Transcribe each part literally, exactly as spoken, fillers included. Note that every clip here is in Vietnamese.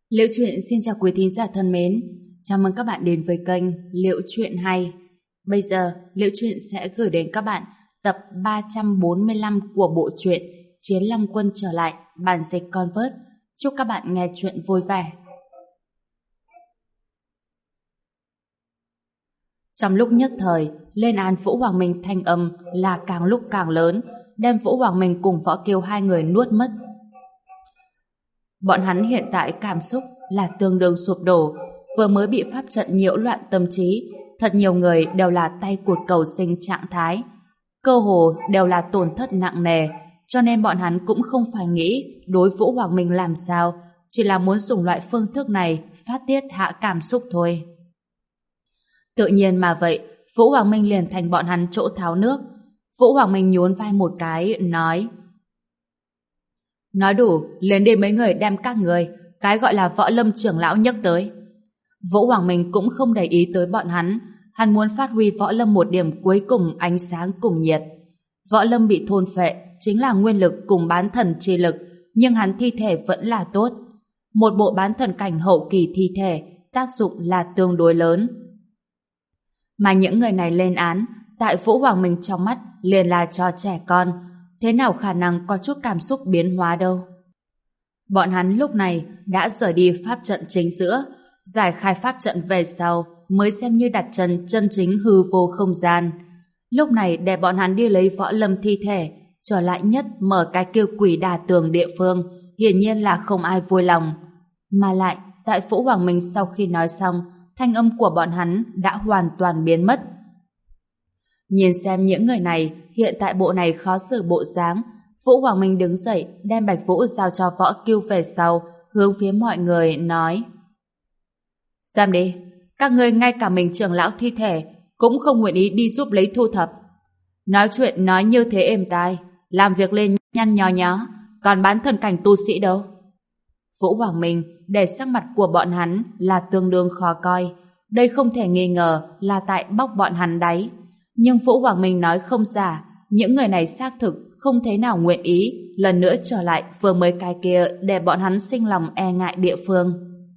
Liễu Chuyện xin chào quý thính giả thân mến. Chào mừng các bạn đến với kênh Liễu Chuyện hay. Bây giờ, Liễu Chuyện sẽ gửi đến các bạn tập ba trăm bốn mươi lăm của bộ truyện Chiến Long Quân trở lại, bản dịch Convert. Chúc các bạn nghe chuyện vui vẻ. Trong lúc nhất thời, lên án Vũ Hoàng Minh thanh âm là càng lúc càng lớn, đem Vũ Hoàng Minh cùng Võ Kiều hai người nuốt mất. Bọn hắn hiện tại cảm xúc là tương đương sụp đổ, vừa mới bị pháp trận nhiễu loạn tâm trí, thật nhiều người đều là tay cụt cầu sinh trạng thái, cơ hồ đều là tổn thất nặng nề, cho nên bọn hắn cũng không phải nghĩ đối Vũ Hoàng Minh làm sao, chỉ là muốn dùng loại phương thức này phát tiết hạ cảm xúc thôi. Tự nhiên mà vậy, Vũ Hoàng Minh liền thành bọn hắn chỗ tháo nước. Vũ Hoàng Minh nhún vai một cái, nói: Nói đủ, liền đi mấy người đem các người, cái gọi là Võ Lâm trưởng lão nhấc tới. Vũ Hoàng Minh cũng không để ý tới bọn hắn, hắn muốn phát huy Võ Lâm một điểm cuối cùng ánh sáng cùng nhiệt. Võ Lâm bị thôn phệ, chính là nguyên lực cùng bán thần chi lực, nhưng hắn thi thể vẫn là tốt. Một bộ bán thần cảnh hậu kỳ thi thể, tác dụng là tương đối lớn. Mà những người này lên án, tại Vũ Hoàng Minh trong mắt liền là cho trẻ con, thế nào khả năng có chút cảm xúc biến hóa đâu. Bọn hắn lúc này đã rời đi pháp trận chính giữa, giải khai pháp trận về sau mới xem như đặt chân chân chính hư vô không gian. Lúc này để bọn hắn đi lấy Võ Lâm thi thể, trở lại nhất mở cái kêu quỷ đà tường địa phương, hiển nhiên là không ai vui lòng. Mà lại, tại Vũ Hoàng Minh sau khi nói xong, thanh âm của bọn hắn đã hoàn toàn biến mất. Nhìn xem những người này hiện tại bộ này khó xử bộ dáng, Vũ Hoàng Minh đứng dậy đem Bạch Vũ giao cho Võ Kiêu về sau, hướng phía mọi người nói: Xem đi, các ngươi ngay cả mình trưởng lão thi thể cũng không nguyện ý đi giúp lấy thu thập. Nói chuyện nói như thế êm tai, làm việc lên nhăn nhó nhó, còn bán thần cảnh tu sĩ đâu? Vũ Hoàng Minh để sắc mặt của bọn hắn là tương đương khó coi, đây không thể nghi ngờ là tại bóc bọn hắn đáy. Nhưng Vũ Hoàng Minh nói không giả, những người này xác thực không thế nào nguyện ý lần nữa trở lại vừa mới cái kia để bọn hắn sinh lòng e ngại địa phương.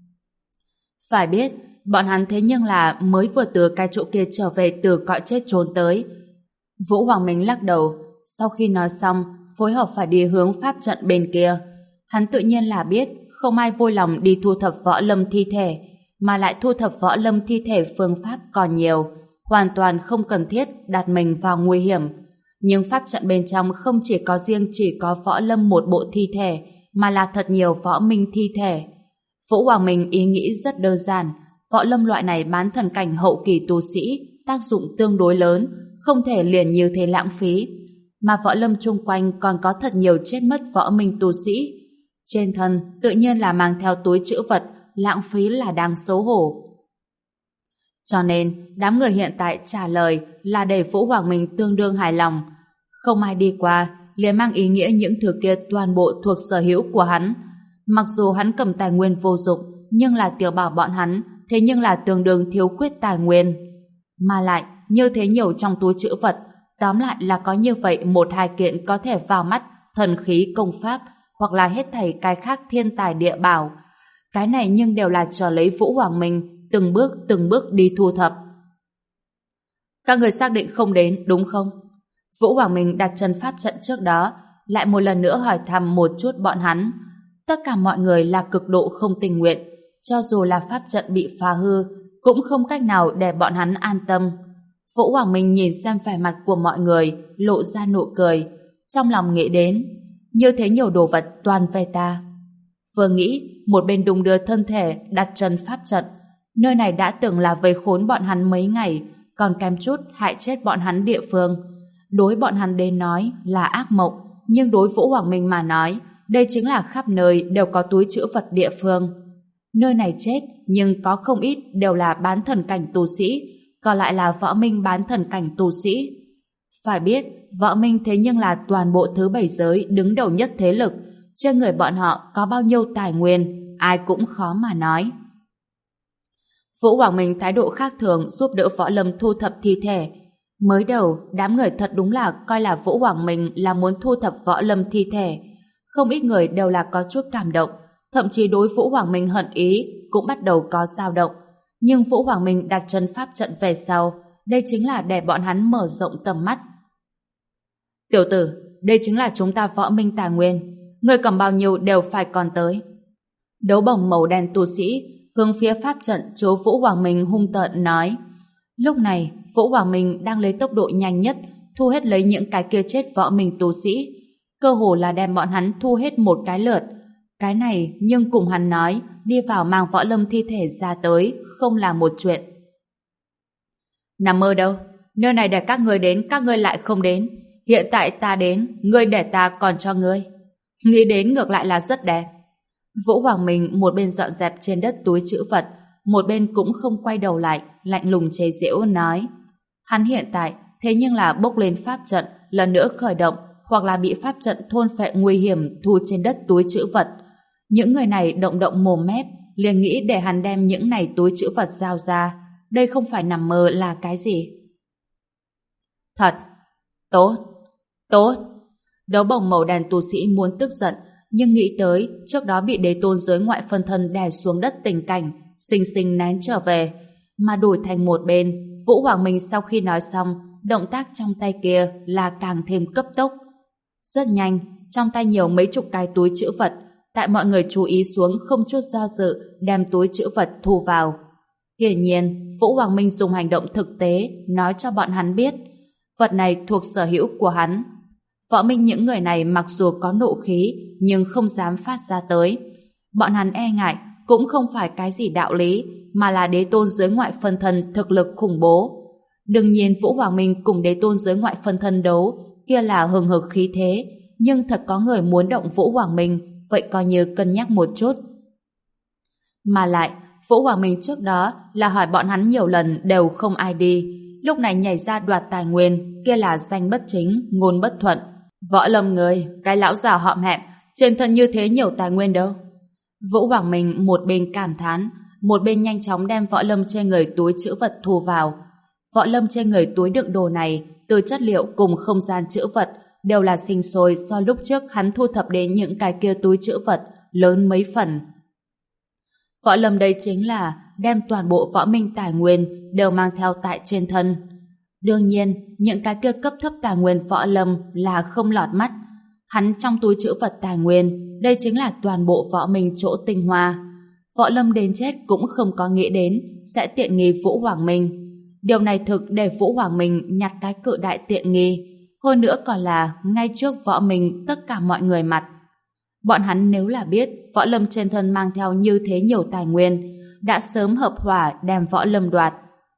Phải biết, bọn hắn thế nhưng là mới vừa từ cái chỗ kia trở về từ cõi chết trốn tới. Vũ Hoàng Minh lắc đầu, sau khi nói xong, phối hợp phải đi hướng pháp trận bên kia. Hắn tự nhiên là biết không ai vui lòng đi thu thập Võ Lâm thi thể, mà lại thu thập Võ Lâm thi thể phương pháp còn nhiều, hoàn toàn không cần thiết đặt mình vào nguy hiểm. Nhưng pháp trận bên trong không chỉ có riêng chỉ có Võ Lâm một bộ thi thể, mà là thật nhiều võ minh thi thể. Vũ Hoàng Minh ý nghĩ rất đơn giản, Võ Lâm loại này bán thần cảnh hậu kỳ tu sĩ, tác dụng tương đối lớn, không thể liền như thế lãng phí. Mà Võ Lâm chung quanh còn có thật nhiều chết mất võ minh tu sĩ. Trên thân tự nhiên là mang theo túi trữ vật, lãng phí là đáng xấu hổ. Cho nên, đám người hiện tại trả lời là để Vũ Hoàng Minh tương đương hài lòng. Không ai đi qua, liền mang ý nghĩa những thứ kia toàn bộ thuộc sở hữu của hắn. Mặc dù hắn cầm tài nguyên vô dụng, nhưng là tiểu bảo bọn hắn, thế nhưng là tương đương thiếu khuyết tài nguyên. Mà lại, như thế nhiều trong túi trữ vật, tóm lại là có như vậy một hai kiện có thể vào mắt, thần khí công pháp, hoặc là hết thảy cái khác thiên tài địa bảo. Cái này nhưng đều là chờ lấy Vũ Hoàng Minh từng bước từng bước đi thu thập. Các người xác định không đến, đúng không? Vũ Hoàng Minh đặt chân pháp trận trước đó, lại một lần nữa hỏi thăm một chút bọn hắn. Tất cả mọi người là cực độ không tình nguyện, cho dù là pháp trận bị phá hư, cũng không cách nào để bọn hắn an tâm. Vũ Hoàng Minh nhìn xem vẻ mặt của mọi người, lộ ra nụ cười, trong lòng nghĩ đến, như thế nhiều đồ vật toàn về ta. Vừa nghĩ, một bên đung đưa thân thể đặt chân pháp trận. Nơi này đã từng là vây khốn bọn hắn mấy ngày, còn kém chút hại chết bọn hắn địa phương. Đối bọn hắn đến nói là ác mộng, nhưng đối Vũ Hoàng Minh mà nói, đây chính là khắp nơi đều có túi trữ vật địa phương. Nơi này chết, nhưng có không ít đều là bán thần cảnh tu sĩ, còn lại là võ minh bán thần cảnh tu sĩ. Phải biết, võ minh thế nhưng là toàn bộ thứ bảy giới đứng đầu nhất thế lực, trên người bọn họ có bao nhiêu tài nguyên, ai cũng khó mà nói. Vũ Hoàng Minh thái độ khác thường giúp đỡ Võ Lâm thu thập thi thể. Mới đầu, đám người thật đúng là coi là Vũ Hoàng Minh là muốn thu thập Võ Lâm thi thể. Không ít người đều là có chút cảm động, thậm chí đối Vũ Hoàng Minh hận ý cũng bắt đầu có dao động. Nhưng Vũ Hoàng Minh đặt chân pháp trận về sau, đây chính là để bọn hắn mở rộng tầm mắt. Tiểu tử, đây chính là chúng ta Võ Minh tài nguyên, người cầm bao nhiêu đều phải còn tới. Đấu bổng màu đen tu sĩ hướng phía pháp trận chỗ Vũ Hoàng Minh hung tợn nói. Lúc này, Vũ Hoàng Minh đang lấy tốc độ nhanh nhất thu hết lấy những cái kia chết Võ Minh tu sĩ, cơ hồ là đem bọn hắn thu hết một cái lượt. Cái này nhưng cùng hắn nói đi vào mang Võ Lâm thi thể ra tới không là một chuyện. Nằm mơ đâu, nơi này để các ngươi đến các ngươi lại không đến, hiện tại ta đến, ngươi để ta còn cho ngươi. Nghĩ đến ngược lại là rất đẹp. Vũ Hoàng Minh một bên dọn dẹp trên đất túi trữ vật, một bên cũng không quay đầu lại, lạnh lùng chế giễu nói. Hắn hiện tại thế nhưng là bốc lên pháp trận, lần nữa khởi động, hoặc là bị pháp trận thôn phệ nguy hiểm thu trên đất túi trữ vật. Những người này động động mồm mép, liền nghĩ để hắn đem những này túi trữ vật giao ra. Đây không phải nằm mơ là cái gì? Thật, tốt, tốt. Đấu bổng màu đen tu sĩ muốn tức giận, nhưng nghĩ tới trước đó bị đế tôn giới ngoại phân thân đè xuống đất tình cảnh, xinh xinh nén trở về, mà đổi thành một bên. Vũ Hoàng Minh sau khi nói xong, động tác trong tay kia là càng thêm cấp tốc. Rất nhanh, trong tay nhiều mấy chục cái túi trữ vật, tại mọi người chú ý xuống không chút do dự đem túi trữ vật thu vào. Hiển nhiên, Vũ Hoàng Minh dùng hành động thực tế nói cho bọn hắn biết vật này thuộc sở hữu của hắn. Võ Minh những người này mặc dù có nộ khí nhưng không dám phát ra tới. Bọn hắn e ngại cũng không phải cái gì đạo lý, mà là đế tôn giới ngoại phân thân thực lực khủng bố. Đương nhiên Vũ Hoàng Minh cùng đế tôn giới ngoại phân thân đấu kia là hừng hực khí thế, nhưng thật có người muốn động Vũ Hoàng Minh, vậy coi như cân nhắc một chút. Mà lại, Vũ Hoàng Minh trước đó là hỏi bọn hắn nhiều lần đều không ai đi, lúc này nhảy ra đoạt tài nguyên, kia là danh bất chính, ngôn bất thuận. Võ Lâm người, cái lão già họm hẹm, trên thân như thế nhiều tài nguyên đâu. Vũ Hoàng Minh một bên cảm thán, một bên nhanh chóng đem Võ Lâm trên người túi trữ vật thu vào. Võ Lâm trên người túi đựng đồ này, từ chất liệu cùng không gian trữ vật, đều là sinh sôi so lúc trước hắn thu thập đến những cái kia túi trữ vật lớn mấy phần. Võ Lâm đây chính là đem toàn bộ Võ Minh tài nguyên đều mang theo tại trên thân. Đương nhiên, những cái kia cấp thấp tài nguyên Võ Lâm là không lọt mắt. Hắn trong túi trữ vật tài nguyên, đây chính là toàn bộ Võ Minh chỗ tinh hoa. Võ Lâm đến chết cũng không có nghĩ đến sẽ tiện nghi Vũ Hoàng Minh. Điều này thực để Vũ Hoàng Minh nhặt cái cự đại tiện nghi, hơn nữa còn là ngay trước Võ Minh tất cả mọi người mặt. Bọn hắn nếu là biết Võ Lâm trên thân mang theo như thế nhiều tài nguyên, đã sớm hợp hỏa đem Võ Lâm đoạt.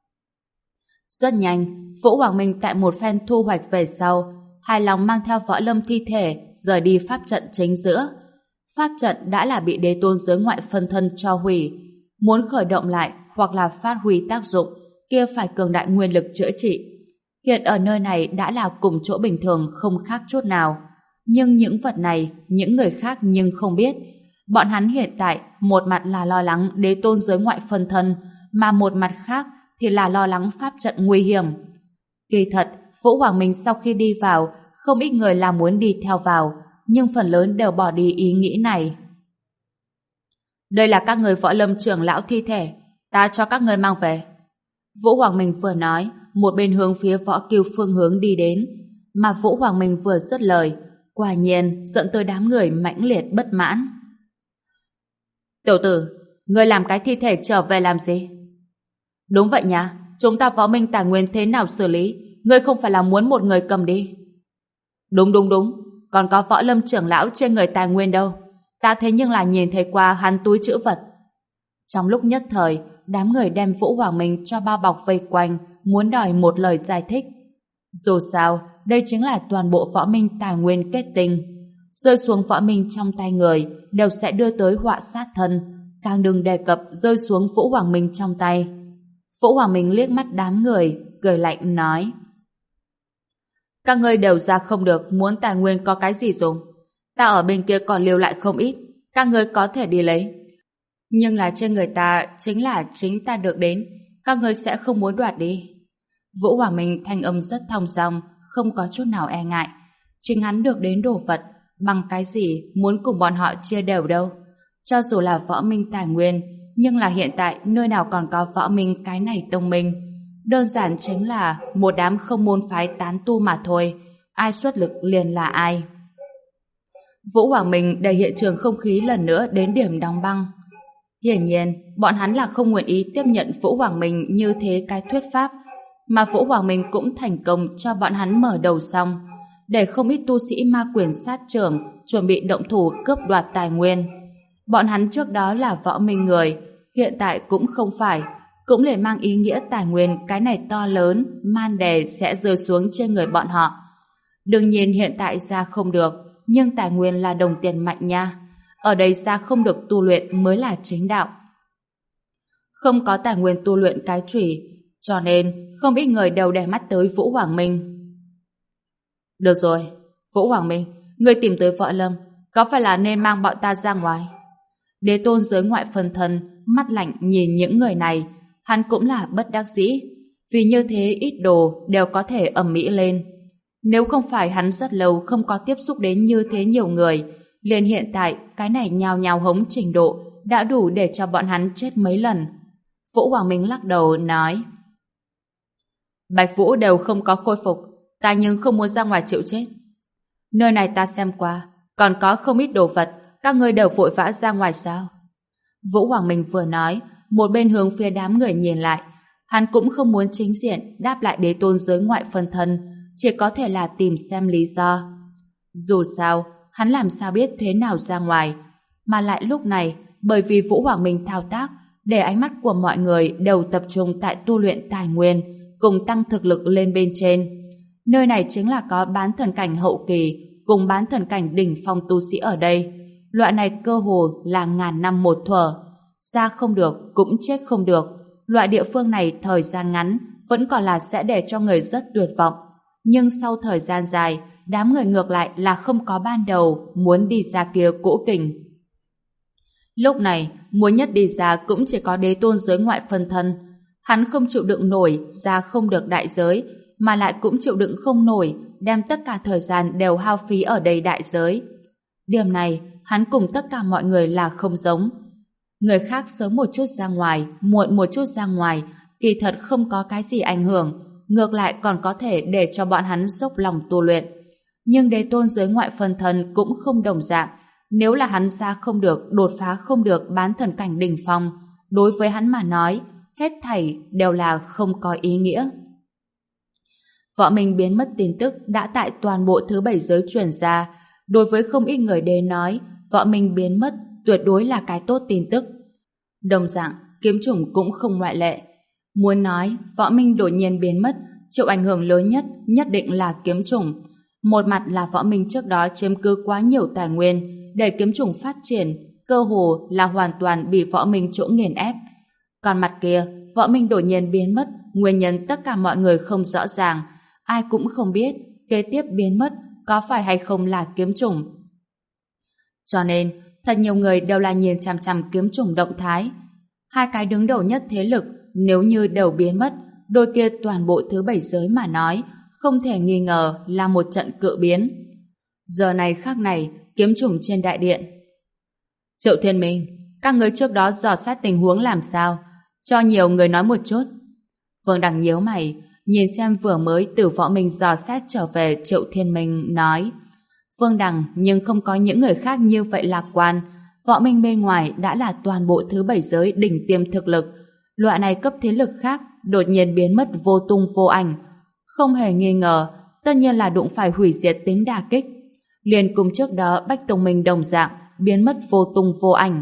Rất nhanh, Vũ Hoàng Minh tại một phen thu hoạch về sau, hài lòng mang theo Võ Lâm thi thể rời đi pháp trận chính giữa. Pháp trận đã là bị đế tôn giới ngoại phân thân cho hủy. Muốn khởi động lại hoặc là phát huy tác dụng, kia phải cường đại nguyên lực chữa trị. Hiện ở nơi này đã là cùng chỗ bình thường không khác chút nào. Nhưng những vật này, những người khác nhưng không biết. Bọn hắn hiện tại, một mặt là lo lắng đế tôn giới ngoại phân thân, mà một mặt khác thì là lo lắng pháp trận nguy hiểm. Kỳ thật, Vũ Hoàng Minh sau khi đi vào, không ít người là muốn đi theo vào, nhưng phần lớn đều bỏ đi ý nghĩ này. Đây là các người Võ Lâm trưởng lão thi thể, ta cho các người mang về. Vũ Hoàng Minh vừa nói, một bên hướng phía Võ Cưu phương hướng đi đến, mà Vũ Hoàng Minh vừa dứt lời, quả nhiên dẫn tới đám người mãnh liệt bất mãn. Tiểu tử, ngươi làm cái thi thể trở về làm gì? Đúng vậy nha, chúng ta Võ Minh tài nguyên thế nào xử lý? Ngươi không phải là muốn một người cầm đi? Đúng đúng đúng, còn có Võ Lâm trưởng lão trên người tài nguyên đâu? Ta thế nhưng là nhìn thấy qua hắn túi trữ vật. Trong lúc nhất thời, đám người đem Vũ Hoàng Minh cho bao bọc vây quanh, muốn đòi một lời giải thích. Dù sao, đây chính là toàn bộ Võ Minh tài nguyên kết tinh. Rơi xuống Võ Minh trong tay người đều sẽ đưa tới họa sát thân, càng đừng đề cập rơi xuống Vũ Hoàng Minh trong tay. Vũ Hoàng Minh liếc mắt đám người, cười lạnh nói: các ngươi đều ra không được, muốn tài nguyên có cái gì dùng? Ta ở bên kia còn lưu lại không ít, các ngươi có thể đi lấy. Nhưng là trên người ta chính là chính ta được đến, các ngươi sẽ không muốn đoạt đi. Vũ Hoàng Minh thanh âm rất thong dong, không có chút nào e ngại. Chính hắn được đến đồ vật, bằng cái gì muốn cùng bọn họ chia đều đâu. Cho dù là võ minh tài nguyên, nhưng là hiện tại nơi nào còn có võ minh cái này tông minh. Đơn giản chính là một đám không môn phái tán tu mà thôi. Ai xuất lực liền là ai. Vũ Hoàng Minh đẩy hiện trường không khí lần nữa đến điểm đóng băng. Hiển nhiên, bọn hắn là không nguyện ý tiếp nhận Vũ Hoàng Minh như thế cái thuyết pháp, mà Vũ Hoàng Minh cũng thành công cho bọn hắn mở đầu xong, để không ít tu sĩ ma quyền sát trưởng chuẩn bị động thủ cướp đoạt tài nguyên. Bọn hắn trước đó là võ minh người, hiện tại cũng không phải, cũng liền mang ý nghĩa tài nguyên cái này to lớn, man đè sẽ rơi xuống trên người bọn họ. Đương nhiên hiện tại ra không được, nhưng tài nguyên là đồng tiền mạnh nha. Ở đây ra không được tu luyện mới là chính đạo. Không có tài nguyên tu luyện cái chủy, cho nên không ít người đều để mắt tới Vũ Hoàng Minh. Được rồi, Vũ Hoàng Minh, ngươi tìm tới Võ Lâm, có phải là nên mang bọn ta ra ngoài? Đế tôn giới ngoại phân thân, mắt lạnh nhìn những người này, hắn cũng là bất đắc dĩ, vì như thế ít đồ đều có thể ầm ĩ lên. Nếu không phải hắn rất lâu không có tiếp xúc đến như thế nhiều người, liền hiện tại cái này nhào nhào hống trình độ đã đủ để cho bọn hắn chết mấy lần. Vũ Hoàng Minh lắc đầu nói: Bạch Vũ đều không có khôi phục, ta nhưng không muốn ra ngoài chịu chết. Nơi này ta xem qua, còn có không ít đồ vật, các ngươi đều vội vã ra ngoài sao? Vũ Hoàng Minh vừa nói, một bên hướng phía đám người nhìn lại. Hắn cũng không muốn chính diện đáp lại đế tôn giới ngoại phân thân, chỉ có thể là tìm xem lý do. Dù sao, hắn làm sao biết thế nào ra ngoài, mà lại lúc này, bởi vì Vũ Hoàng Minh thao tác, để ánh mắt của mọi người đều tập trung tại tu luyện tài nguyên, cùng tăng thực lực lên bên trên. Nơi này chính là có bán thần cảnh hậu kỳ, cùng bán thần cảnh đỉnh phong tu sĩ ở đây. Loại này cơ hồ là ngàn năm một thuở. Ra không được, cũng chết không được. Loại địa phương này thời gian ngắn, vẫn còn là sẽ để cho người rất tuyệt vọng. Nhưng sau thời gian dài, đám người ngược lại là không có ban đầu muốn đi ra kia cỗ kình. Lúc này, muốn nhất đi ra cũng chỉ có đế tôn giới ngoại phân thân. Hắn không chịu đựng nổi ra không được đại giới, mà lại cũng chịu đựng không nổi đem tất cả thời gian đều hao phí ở đây đại giới. Điểm này, hắn cùng tất cả mọi người là không giống. Người khác sớm một chút ra ngoài, muộn một chút ra ngoài, kỳ thật không có cái gì ảnh hưởng, ngược lại còn có thể để cho bọn hắn dốc lòng tu luyện. Nhưng đế tôn giới ngoại phân thân cũng không đồng dạng. Nếu là hắn ra không được, đột phá không được bán thần cảnh đỉnh phong, đối với hắn mà nói, hết thảy đều là không có ý nghĩa. Võ Minh biến mất tin tức đã tại toàn bộ thứ bảy giới truyền ra. Đối với không ít người đến nói, Võ Minh biến mất tuyệt đối là cái tốt tin tức. Đồng dạng, kiếm chủng cũng không ngoại lệ. Muốn nói, Võ Minh đột nhiên biến mất, chịu ảnh hưởng lớn nhất nhất định là kiếm chủng. Một mặt là Võ Minh trước đó chiếm cứ quá nhiều tài nguyên, để kiếm chủng phát triển, cơ hồ là hoàn toàn bị Võ Minh chỗ nghiền ép. Còn mặt kia, Võ Minh đột nhiên biến mất, nguyên nhân tất cả mọi người không rõ ràng, ai cũng không biết kế tiếp biến mất có phải hay không là kiếm chủng. Cho nên, thật nhiều người đều là nhìn chằm chằm kiếm chủng động thái. Hai cái đứng đầu nhất thế lực nếu như đều biến mất, đôi kia toàn bộ thứ bảy giới mà nói, không thể nghi ngờ là một trận cự biến. Giờ này khắc này, kiếm chủng trên đại điện. Triệu Thiên Minh, các người trước đó dò sát tình huống làm sao? Cho nhiều người nói một chút. Vương Đằng nhíu mày, nhìn xem vừa mới từ Võ Minh dò xét trở về Triệu Thiên Minh nói. Vương Đằng nhưng không có những người khác như vậy lạc quan. Võ Minh bên ngoài đã là toàn bộ thứ bảy giới đỉnh tiêm thực lực. Loại này cấp thế lực khác đột nhiên biến mất vô tung vô ảnh. Không hề nghi ngờ, tất nhiên là đụng phải hủy diệt tính đả kích. Liền cùng trước đó Bách Tông Minh đồng dạng biến mất vô tung vô ảnh.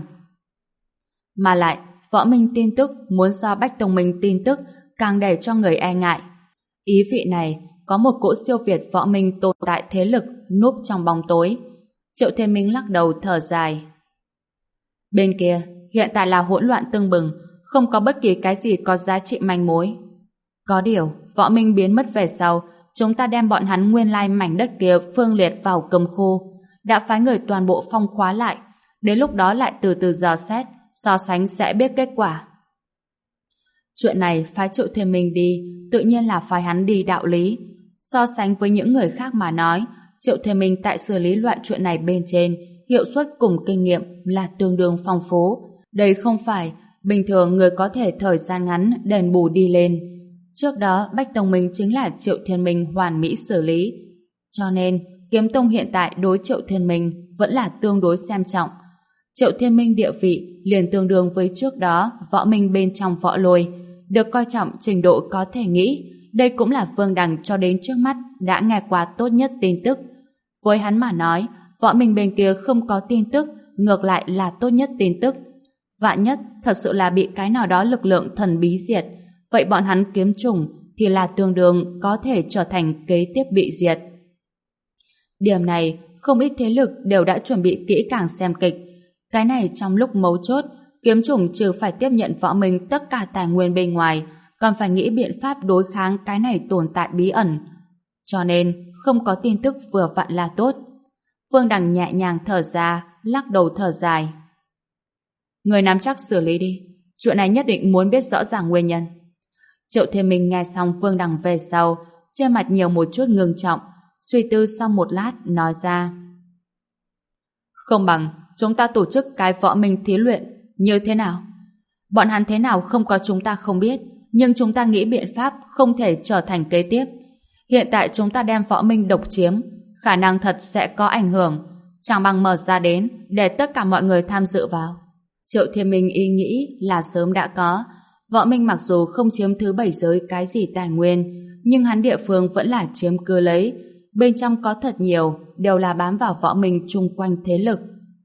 Mà lại, Võ Minh tin tức muốn so Bách Tông Minh tin tức càng để cho người e ngại. Ý vị này có một cỗ siêu việt Võ Minh tồn tại thế lực núp trong bóng tối. Triệu Thiên Minh lắc đầu thở dài. Bên kia, hiện tại là hỗn loạn tưng bừng, không có bất kỳ cái gì có giá trị manh mối. Có điều, Võ Minh biến mất về sau, chúng ta đem bọn hắn nguyên lai mảnh đất kia phương liệt vào cầm khô, đã phái người toàn bộ phong khóa lại, đến lúc đó lại từ từ dò xét, so sánh sẽ biết kết quả. Chuyện này phái Triệu Thiên Minh đi, tự nhiên là phái hắn đi đạo lý. So sánh với những người khác mà nói, Triệu Thiên Minh tại xử lý loại chuyện này bên trên hiệu suất cùng kinh nghiệm là tương đương phong phú. Đây không phải bình thường người có thể thời gian ngắn đền bù đi lên. Trước đó Bách Tông Minh chính là Triệu Thiên Minh hoàn mỹ xử lý. Cho nên Kiếm Tông hiện tại đối Triệu Thiên Minh vẫn là tương đối xem trọng. Triệu Thiên Minh địa vị liền tương đương với trước đó võ minh bên trong võ lôi, được coi trọng trình độ có thể nghĩ. Đây cũng là Vương Đằng cho đến trước mắt đã nghe qua tốt nhất tin tức. Với hắn mà nói, võ minh bên kia không có tin tức, ngược lại là tốt nhất tin tức. Vạn nhất thật sự là bị cái nào đó lực lượng thần bí diệt, vậy bọn hắn Kiếm Chủng thì là tương đương có thể trở thành kế tiếp bị diệt. Điểm này, không ít thế lực đều đã chuẩn bị kỹ càng xem kịch. Cái này trong lúc mấu chốt, Kiếm Chủng trừ phải tiếp nhận võ minh tất cả tài nguyên bên ngoài, còn phải nghĩ biện pháp đối kháng cái này tồn tại bí ẩn. Cho nên, không có tin tức vừa vặn là tốt. Vương Đằng nhẹ nhàng thở ra, lắc đầu thở dài. Người nắm chắc xử lý đi. Chuyện này nhất định muốn biết rõ ràng nguyên nhân. Triệu Thiên Minh nghe xong Vương Đằng về sau, trên mặt nhiều một chút ngưng trọng, suy tư sau một lát, nói ra. Không bằng, chúng ta tổ chức cái võ minh thí luyện, như thế nào? Bọn hắn thế nào không có chúng ta không biết, nhưng chúng ta nghĩ biện pháp không thể trở thành kế tiếp. Hiện tại chúng ta đem võ minh độc chiếm, khả năng thật sẽ có ảnh hưởng, chẳng bằng mở ra đến để tất cả mọi người tham dự vào. Triệu Thiên Minh ý nghĩ là sớm đã có. Võ minh mặc dù không chiếm thứ bảy giới cái gì tài nguyên, nhưng hắn địa phương vẫn là chiếm cứ lấy. Bên trong có thật nhiều, đều là bám vào võ minh chung quanh thế lực.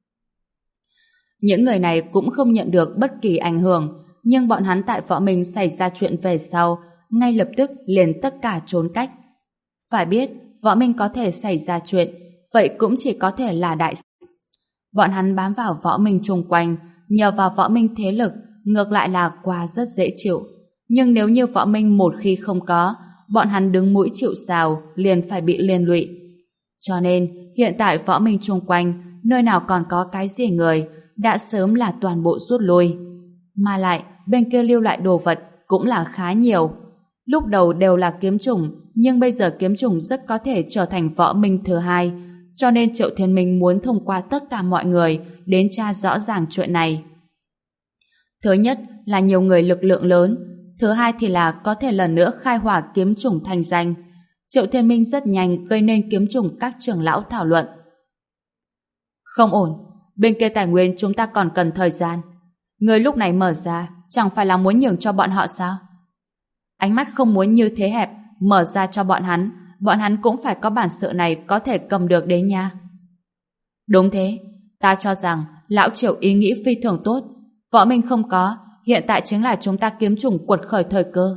Những người này cũng không nhận được bất kỳ ảnh hưởng, nhưng bọn hắn tại võ minh xảy ra chuyện về sau, ngay lập tức liền tất cả trốn cách. Phải biết, võ minh có thể xảy ra chuyện, vậy cũng chỉ có thể là đại. Bọn hắn bám vào võ minh chung quanh, nhờ vào võ minh thế lực, ngược lại là qua rất dễ chịu. Nhưng nếu như võ minh một khi không có, bọn hắn đứng mũi chịu sào, liền phải bị liên lụy. Cho nên, hiện tại võ minh chung quanh, nơi nào còn có cái gì người, đã sớm là toàn bộ rút lui. Mà lại, bên kia lưu lại đồ vật cũng là khá nhiều. Lúc đầu đều là Kiếm Chủng, nhưng bây giờ Kiếm Chủng rất có thể trở thành võ minh thứ hai, cho nên Triệu Thiên Minh muốn thông qua tất cả mọi người đến tra rõ ràng chuyện này. Thứ nhất là nhiều người lực lượng lớn, thứ hai thì là có thể lần nữa khai hỏa Kiếm Chủng thành danh. Triệu Thiên Minh rất nhanh gây nên Kiếm Chủng các trưởng lão thảo luận. Không ổn, bên kia tài nguyên chúng ta còn cần thời gian. Người lúc này mở ra, chẳng phải là muốn nhường cho bọn họ sao? Ánh mắt không muốn như thế hẹp, mở ra cho bọn hắn, bọn hắn cũng phải có bản sự này có thể cầm được đấy nha. Đúng thế, ta cho rằng lão Triệu ý nghĩ phi thường tốt, võ minh không có, hiện tại chính là chúng ta Kiếm Chủng quật khởi thời cơ.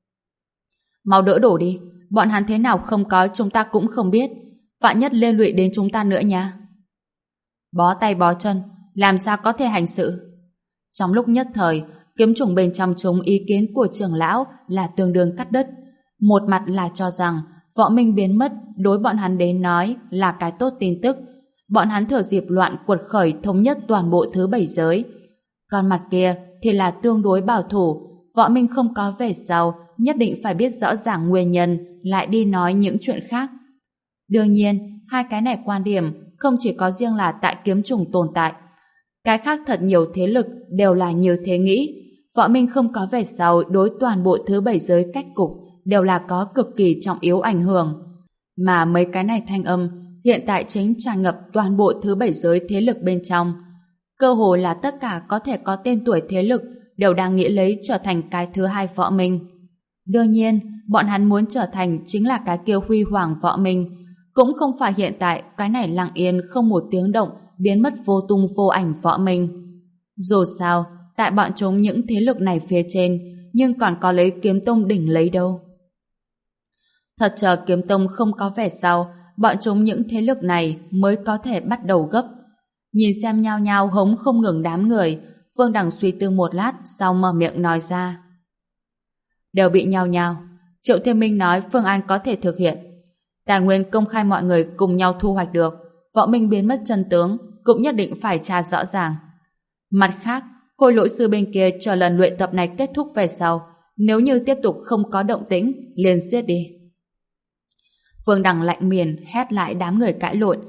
Mau đỡ đổ đi, bọn hắn thế nào không có chúng ta cũng không biết, vạn nhất liên lụy đến chúng ta nữa nha. Bó tay bó chân, làm sao có thể hành sự? Trong lúc nhất thời, Kiếm Chủng bên trong chúng ý kiến của trưởng lão là tương đương cắt đứt. Một mặt là cho rằng võ minh biến mất đối bọn hắn đến nói là cái tốt tin tức, bọn hắn thừa dịp loạn quật khởi thống nhất toàn bộ thứ bảy giới. Còn mặt kia thì là tương đối bảo thủ, võ minh không có về sau, nhất định phải biết rõ ràng nguyên nhân, lại đi nói những chuyện khác. Đương nhiên, hai cái này quan điểm không chỉ có riêng là tại Kiếm Chủng tồn tại. Cái khác thật nhiều thế lực đều là như thế nghĩ. Võ minh không có về sau đối toàn bộ thứ bảy giới cách cục đều là có cực kỳ trọng yếu ảnh hưởng. Mà mấy cái này thanh âm hiện tại chính tràn ngập toàn bộ thứ bảy giới thế lực bên trong. Cơ hồ là tất cả có thể có tên tuổi thế lực đều đang nghĩ lấy trở thành cái thứ hai võ minh. Đương nhiên, bọn hắn muốn trở thành chính là cái kia huy hoàng võ minh, cũng không phải hiện tại cái này lặng yên không một tiếng động biến mất vô tung vô ảnh võ minh. Dù sao, tại bọn chúng những thế lực này phía trên, nhưng còn có lấy Kiếm Tông đỉnh lấy đâu. Thật chờ Kiếm Tông không có vẻ sau, bọn chúng những thế lực này mới có thể bắt đầu gấp. Nhìn xem nhao nhao hống không ngừng đám người, Vương Đằng suy tư một lát sau mở miệng nói ra. Đều bị nhao nhao. Triệu Thiên Minh nói phương án có thể thực hiện. Tài nguyên công khai mọi người cùng nhau thu hoạch được, võ minh biến mất chân tướng cũng nhất định phải tra rõ ràng. Mặt khác, Khôi Lỗi Sư bên kia chờ lần luyện tập này kết thúc về sau, nếu như tiếp tục không có động tĩnh, liền giết đi. Vương Đằng lạnh miền hét lại đám người cãi lộn.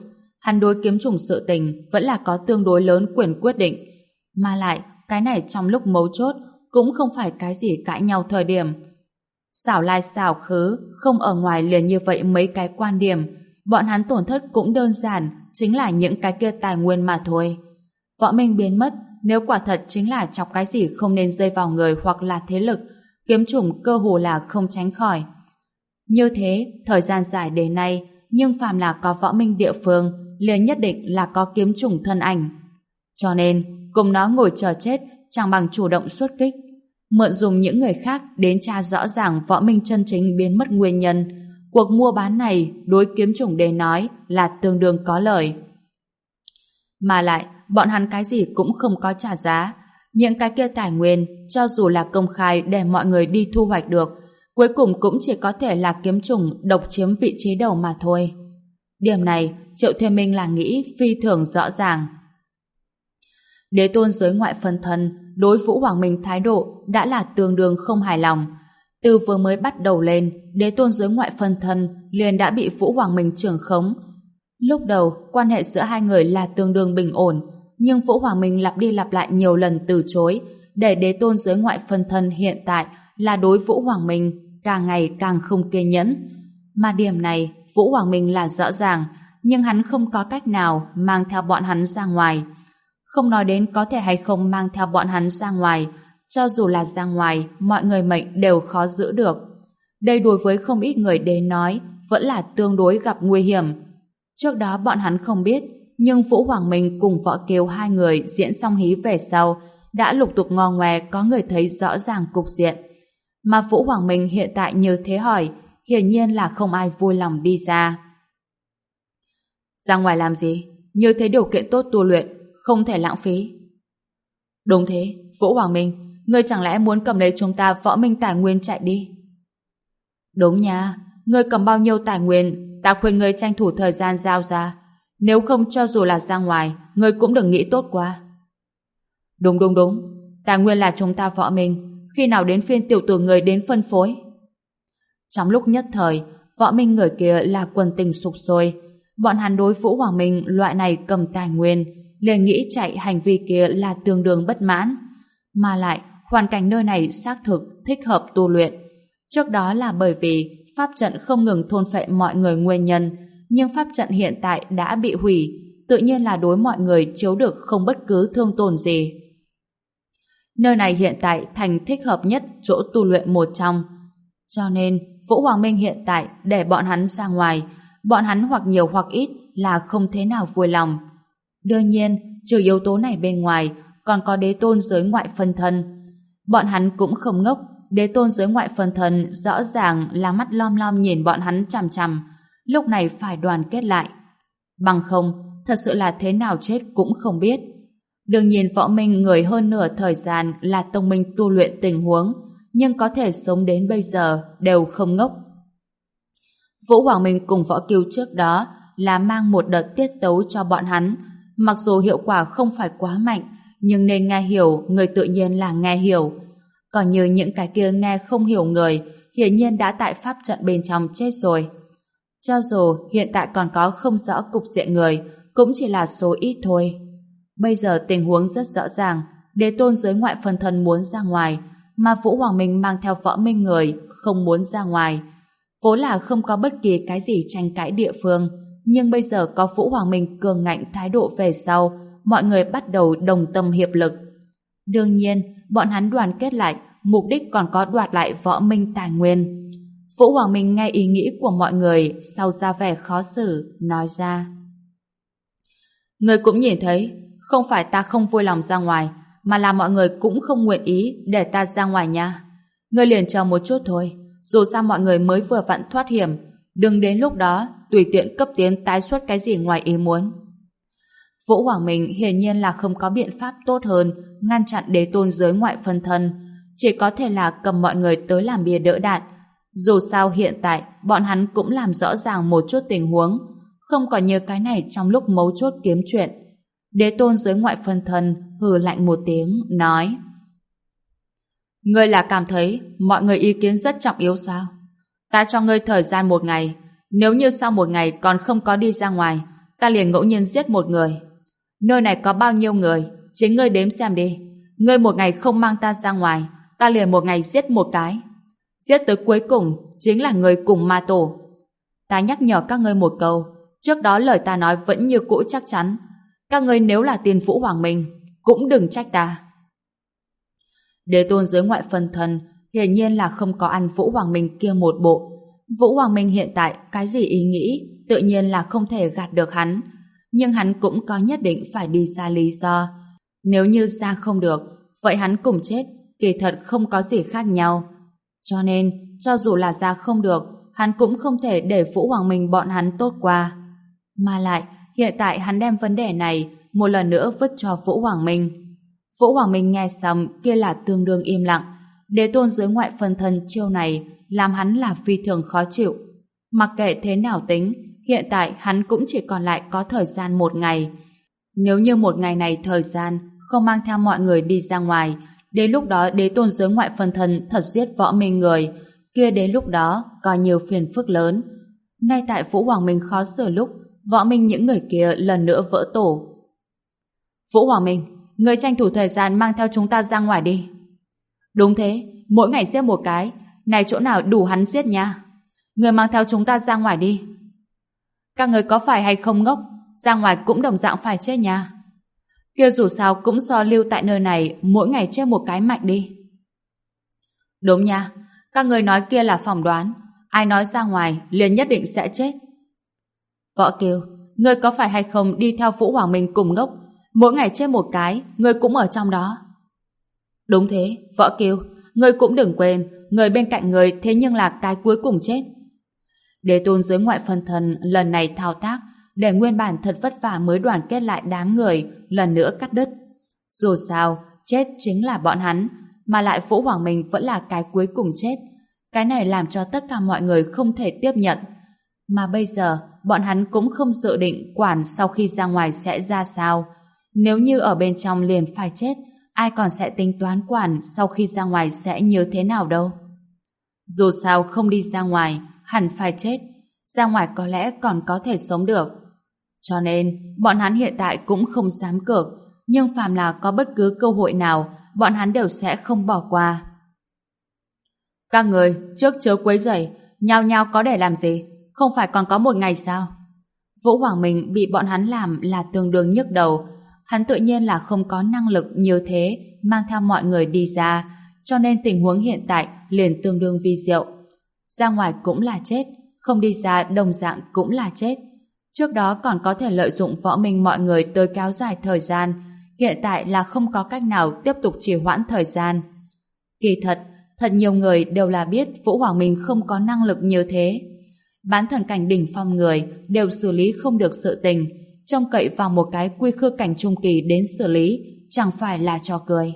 Hắn đối kiếm chủng sự tình vẫn là có tương đối lớn quyền quyết định. Mà lại, cái này trong lúc mấu chốt cũng không phải cái gì cãi nhau thời điểm. Xảo lai xảo khứ, không ở ngoài liền như vậy mấy cái quan điểm. Bọn hắn tổn thất cũng đơn giản, chính là những cái kia tài nguyên mà thôi. Võ Minh biến mất, nếu quả thật chính là chọc cái gì không nên rơi vào người hoặc là thế lực, kiếm chủng cơ hồ là không tránh khỏi. Như thế, thời gian dài đến nay, nhưng phàm là có Võ Minh địa phương, liền nhất định là có kiếm chủng thân ảnh. Cho nên, cùng nó ngồi chờ chết, chẳng bằng chủ động xuất kích. Mượn dùng những người khác đến tra rõ ràng Võ Minh chân chính biến mất nguyên nhân. Cuộc mua bán này đối kiếm chủng đến nói là tương đương có lợi. Mà lại, bọn hắn cái gì cũng không có trả giá. Những cái kia tài nguyên, cho dù là công khai để mọi người đi thu hoạch được, cuối cùng cũng chỉ có thể là kiếm chủng độc chiếm vị trí đầu mà thôi. Điểm này, Triệu Thiên Minh là nghĩ phi thường rõ ràng. Đế tôn giới ngoại phân thân đối Vũ Hoàng Minh thái độ đã là tương đương không hài lòng. Từ vừa mới bắt đầu lên, đế tôn giới ngoại phân thân liền đã bị Vũ Hoàng Minh trưởng khống. Lúc đầu, quan hệ giữa hai người là tương đương bình ổn, nhưng Vũ Hoàng Minh lặp đi lặp lại nhiều lần từ chối, để đế tôn giới ngoại phân thân hiện tại là đối Vũ Hoàng Minh càng ngày càng không kiên nhẫn. Mà điểm này, Vũ Hoàng Minh là rõ ràng, nhưng hắn không có cách nào mang theo bọn hắn ra ngoài. Không nói đến có thể hay không mang theo bọn hắn ra ngoài, cho dù là ra ngoài, mọi người mệnh đều khó giữ được. Đây đối với không ít người đến nói, vẫn là tương đối gặp nguy hiểm. Trước đó bọn hắn không biết, nhưng Vũ Hoàng Minh cùng Võ Kiều hai người diễn xong hí về sau, đã lục tục ngò ngoe có người thấy rõ ràng cục diện. Mà Vũ Hoàng Minh hiện tại như thế hỏi, hiển nhiên là không ai vui lòng đi ra. Ra ngoài làm gì? Như thế điều kiện tốt tu luyện, không thể lãng phí. Đúng thế, Vũ Hoàng Minh, ngươi chẳng lẽ muốn cầm lấy chúng ta Võ Minh tài nguyên chạy đi? Đúng nha, ngươi cầm bao nhiêu tài nguyên, ta khuyên ngươi tranh thủ thời gian giao ra. Nếu không cho dù là ra ngoài, ngươi cũng đừng nghĩ tốt quá. Đúng đúng đúng, tài nguyên là chúng ta Võ Minh, khi nào đến phiên tiểu tử người đến phân phối? Trong lúc nhất thời, Võ Minh người kia là quần tình sục sôi. Bọn hắn đối Vũ Hoàng Minh loại này cầm tài nguyên, liền nghĩ chạy hành vi kia là tương đương bất mãn. Mà lại, hoàn cảnh nơi này xác thực thích hợp tu luyện. Trước đó là bởi vì pháp trận không ngừng thôn phệ mọi người nguyên nhân, nhưng pháp trận hiện tại đã bị hủy, tự nhiên là đối mọi người chiếu được không bất cứ thương tổn gì. Nơi này hiện tại thành thích hợp nhất chỗ tu luyện một trong. Cho nên, Vũ Hoàng Minh hiện tại để bọn hắn ra ngoài, bọn hắn hoặc nhiều hoặc ít là không thế nào vui lòng. Đương nhiên, trừ yếu tố này bên ngoài, còn có đế tôn giới ngoại phân thân. Bọn hắn cũng không ngốc, đế tôn giới ngoại phân thân rõ ràng là mắt lom lom nhìn bọn hắn chằm chằm, lúc này phải đoàn kết lại. Bằng không, thật sự là thế nào chết cũng không biết. Đương nhiên Võ Minh người hơn nửa thời gian là tông minh tu luyện tình huống, nhưng có thể sống đến bây giờ đều không ngốc. Vũ Hoàng Minh cùng Võ Kiều trước đó là mang một đợt tiết tấu cho bọn hắn, mặc dù hiệu quả không phải quá mạnh, nhưng nên nghe hiểu người tự nhiên là nghe hiểu. Còn như những cái kia nghe không hiểu người, hiển nhiên đã tại pháp trận bên trong chết rồi. Cho dù hiện tại còn có không rõ cục diện người, cũng chỉ là số ít thôi. Bây giờ tình huống rất rõ ràng, đế tôn giới ngoại phân thân muốn ra ngoài, mà Vũ Hoàng Minh mang theo Võ Minh người không muốn ra ngoài. Vốn là không có bất kỳ cái gì tranh cãi địa phương, nhưng bây giờ có Vũ Hoàng Minh cường ngạnh thái độ về sau, mọi người bắt đầu đồng tâm hiệp lực. Đương nhiên, bọn hắn đoàn kết lại, mục đích còn có đoạt lại Võ Minh tài nguyên. Vũ Hoàng Minh nghe ý nghĩ của mọi người, sau ra vẻ khó xử, nói ra. Người cũng nhìn thấy, không phải ta không vui lòng ra ngoài, mà là mọi người cũng không nguyện ý để ta ra ngoài nha. Người liền chờ một chút thôi, dù sao mọi người mới vừa vặn thoát hiểm, đừng đến lúc đó tùy tiện cấp tiến tái xuất cái gì ngoài ý muốn. Vũ Hoàng Minh hiển nhiên là không có biện pháp tốt hơn ngăn chặn đế tôn giới ngoại phân thân, chỉ có thể là cầm mọi người tới làm bia đỡ đạn. Dù sao hiện tại bọn hắn cũng làm rõ ràng một chút tình huống, không còn như cái này trong lúc mấu chốt kiếm chuyện. Đế tôn giới ngoại phân thân hừ lạnh một tiếng, nói: Ngươi là cảm thấy mọi người ý kiến rất trọng yếu sao? Ta cho ngươi thời gian một ngày, nếu như sau một ngày còn không có đi ra ngoài, ta liền ngẫu nhiên giết một người. Nơi này có bao nhiêu người, chính ngươi đếm xem đi. Ngươi một ngày không mang ta ra ngoài, ta liền một ngày giết một cái. Giết tới cuối cùng chính là người cùng ma tổ. Ta nhắc nhở các ngươi một câu, trước đó lời ta nói vẫn như cũ chắc chắn. Các ngươi nếu là tiền Vũ Hoàng Minh, cũng đừng trách ta. Đế tôn dưới ngoại phân thân hiển nhiên là không có ăn Vũ Hoàng Minh kia một bộ. Vũ Hoàng Minh hiện tại cái gì ý nghĩ tự nhiên là không thể gạt được hắn, nhưng hắn cũng có nhất định phải đi ra lý do. Nếu như ra không được, vậy hắn cùng chết kỳ thật không có gì khác nhau. Cho nên, cho dù là ra không được, hắn cũng không thể để Vũ Hoàng Minh bọn hắn tốt qua. Mà lại, hiện tại hắn đem vấn đề này một lần nữa vứt cho Vũ Hoàng Minh. Vũ Hoàng Minh nghe xong kia là tương đương im lặng. Đế tôn dưới ngoại phân thân chiêu này làm hắn là phi thường khó chịu. Mặc kệ thế nào tính, hiện tại hắn cũng chỉ còn lại có thời gian một ngày. Nếu như một ngày này thời gian không mang theo mọi người đi ra ngoài, đến lúc đó đế tôn dưới ngoại phân thân thật giết Võ Minh người, kia đến lúc đó có nhiều phiền phức lớn. Ngay tại Vũ Hoàng Minh khó xử lúc, Võ Minh những người kia lần nữa vỡ tổ. Vũ Hoàng Minh, người tranh thủ thời gian mang theo chúng ta ra ngoài đi. Đúng thế, mỗi ngày giết một cái, này chỗ nào đủ hắn giết nha. Người mang theo chúng ta ra ngoài đi. Các người có phải hay không ngốc, ra ngoài cũng đồng dạng phải chết nha. Kia dù sao cũng so lưu tại nơi này mỗi ngày chết một cái mạnh đi. Đúng nha, các người nói kia là phỏng đoán, ai nói ra ngoài liền nhất định sẽ chết. Võ Kiều, ngươi có phải hay không đi theo Vũ Hoàng Minh cùng ngốc, mỗi ngày chết một cái, ngươi cũng ở trong đó. Đúng thế, Võ Kiều, ngươi cũng đừng quên, người bên cạnh người thế nhưng là cái cuối cùng chết. Đế tôn dưới ngoại phân thân lần này thao tác để nguyên bản thật vất vả mới đoàn kết lại đám người lần nữa cắt đứt. Dù sao, chết chính là bọn hắn, mà lại Vũ Hoàng Minh vẫn là cái cuối cùng chết. Cái này làm cho tất cả mọi người không thể tiếp nhận. Mà bây giờ, bọn hắn cũng không dự định quản sau khi ra ngoài sẽ ra sao. Nếu như ở bên trong liền phải chết, ai còn sẽ tính toán quản sau khi ra ngoài sẽ như thế nào đâu. Dù sao không đi ra ngoài, hẳn phải chết. Ra ngoài có lẽ còn có thể sống được. Cho nên, bọn hắn hiện tại cũng không dám cược, nhưng phàm là có bất cứ cơ hội nào, bọn hắn đều sẽ không bỏ qua. Các người, trước chớ quấy rầy, nhao nhao có để làm gì? Không phải còn có một ngày sao? Vũ Hoàng Minh bị bọn hắn làm là tương đương nhức đầu. Hắn tự nhiên là không có năng lực như thế mang theo mọi người đi ra, cho nên tình huống hiện tại liền tương đương vi diệu. Ra ngoài cũng là chết, không đi ra đồng dạng cũng là chết. Trước đó còn có thể lợi dụng Võ Minh mọi người tới kéo dài thời gian, hiện tại là không có cách nào tiếp tục trì hoãn thời gian. Kỳ thật, thật nhiều người đều là biết Vũ Hoàng Minh không có năng lực như thế. Bán thần cảnh đỉnh phong người đều xử lý không được sự tình, trông cậy vào một cái quy khư cảnh trung kỳ đến xử lý, chẳng phải là trò cười.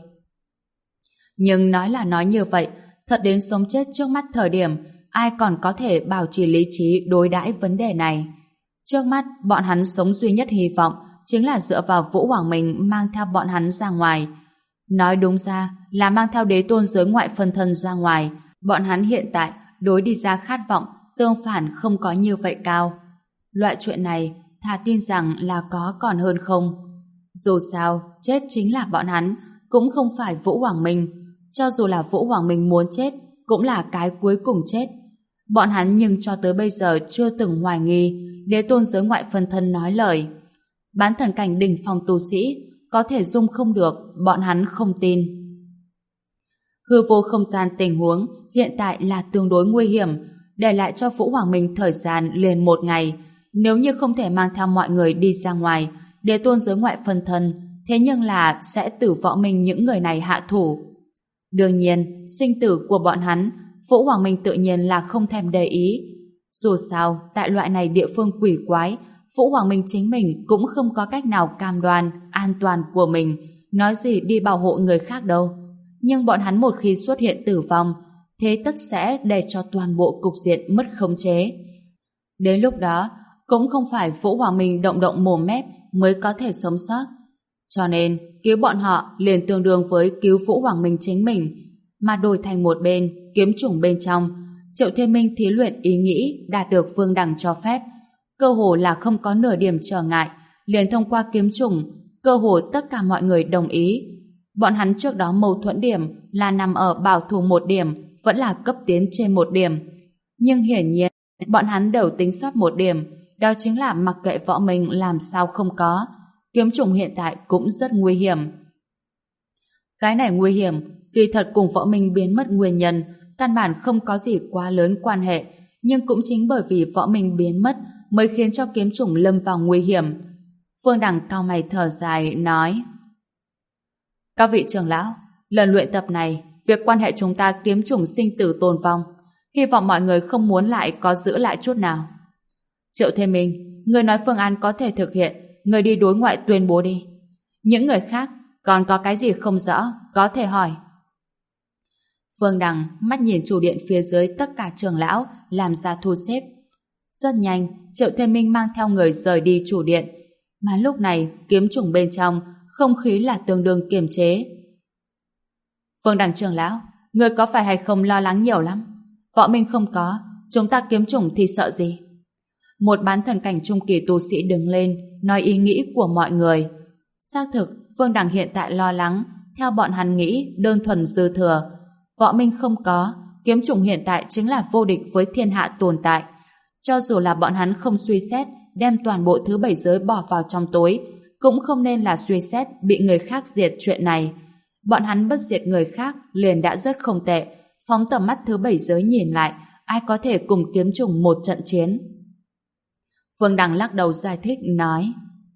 Nhưng nói là nói như vậy, thật đến sống chết trước mắt thời điểm, ai còn có thể bảo trì lý trí đối đãi vấn đề này. Trước mắt, bọn hắn sống duy nhất hy vọng chính là dựa vào Vũ Hoàng Minh mang theo bọn hắn ra ngoài. Nói đúng ra là mang theo đế tôn giới ngoại phân thân ra ngoài. Bọn hắn hiện tại đối đi ra khát vọng tương phản không có như vậy cao. Loại chuyện này thà tin rằng là có còn hơn không. Dù sao, chết chính là bọn hắn, cũng không phải Vũ Hoàng Minh. Cho dù là Vũ Hoàng Minh muốn chết, cũng là cái cuối cùng chết. Bọn hắn nhưng cho tới bây giờ chưa từng hoài nghi đế tôn giới ngoại phân thân nói lời. Bán thần cảnh đỉnh phong tu sĩ có thể dung không được, bọn hắn không tin. Hư vô không gian tình huống hiện tại là tương đối nguy hiểm, để lại cho Vũ Hoàng Minh thời gian liền một ngày. Nếu như không thể mang theo mọi người đi ra ngoài, đế tôn giới ngoại phân thân, thế nhưng là sẽ tử Võ Minh những người này hạ thủ. Đương nhiên, sinh tử của bọn hắn, Vũ Hoàng Minh tự nhiên là không thèm để ý. Dù sao, tại loại này địa phương quỷ quái, Vũ Hoàng Minh chính mình cũng không có cách nào cam đoan an toàn của mình, nói gì đi bảo hộ người khác đâu. Nhưng bọn hắn một khi xuất hiện tử vong, thế tất sẽ để cho toàn bộ cục diện mất khống chế. Đến lúc đó, cũng không phải Vũ Hoàng Minh động động mồm mép mới có thể sống sót. Cho nên, cứu bọn họ liền tương đương với cứu Vũ Hoàng Minh chính mình, mà đổi thành một bên, kiếm chủng bên trong, Triệu Thiên Minh thí luyện ý nghĩ đạt được vương đẳng cho phép. cơ hồ là không có nửa điểm trở ngại, liền thông qua kiếm trùng, cơ hồ tất cả mọi người đồng ý. Bọn hắn trước đó mâu thuẫn điểm là nằm ở bảo thủ một điểm, vẫn là cấp tiến trên một điểm. Nhưng hiển nhiên, bọn hắn đều tính soát một điểm, đó chính là mặc kệ Võ Minh làm sao không có, kiếm trùng hiện tại cũng rất nguy hiểm. Cái này nguy hiểm, kỳ thật cùng Võ Minh biến mất nguyên nhân, căn bản không có gì quá lớn quan hệ, nhưng cũng chính bởi vì Võ Minh biến mất mới khiến cho kiếm trùng lâm vào nguy hiểm. Phương Đằng cau mày thở dài, nói: Các vị trưởng lão, lần luyện tập này, việc quan hệ chúng ta kiếm trùng sinh tử tồn vong, hy vọng mọi người không muốn lại có giữ lại chút nào. Triệu Thiên Minh, người nói phương án có thể thực hiện, người đi đối ngoại tuyên bố đi. Những người khác còn có cái gì không rõ, có thể hỏi. Phương Đằng mắt nhìn chủ điện phía dưới tất cả trưởng lão, làm ra thu xếp. Rất nhanh, Triệu Thiên Minh mang theo người rời đi chủ điện, mà lúc này kiếm trùng bên trong không khí là tương đương kiềm chế. Phương Đằng trưởng lão, người có phải hay không lo lắng nhiều lắm? Võ Minh không có, chúng ta kiếm trùng thì sợ gì? Một bán thần cảnh trung kỳ tu sĩ đứng lên, nói ý nghĩ của mọi người. Xác thực, Phương Đằng hiện tại lo lắng, theo bọn hắn nghĩ đơn thuần dư thừa. Võ Minh không có, kiếm trùng hiện tại chính là vô địch với thiên hạ tồn tại. Cho dù là bọn hắn không suy xét đem toàn bộ thứ bảy giới bỏ vào trong tối, cũng không nên là suy xét bị người khác diệt chuyện này. Bọn hắn bất diệt người khác liền đã rất không tệ. Phóng tầm mắt thứ bảy giới nhìn lại, ai có thể cùng kiếm trùng một trận chiến? Phương Đằng lắc đầu giải thích, nói: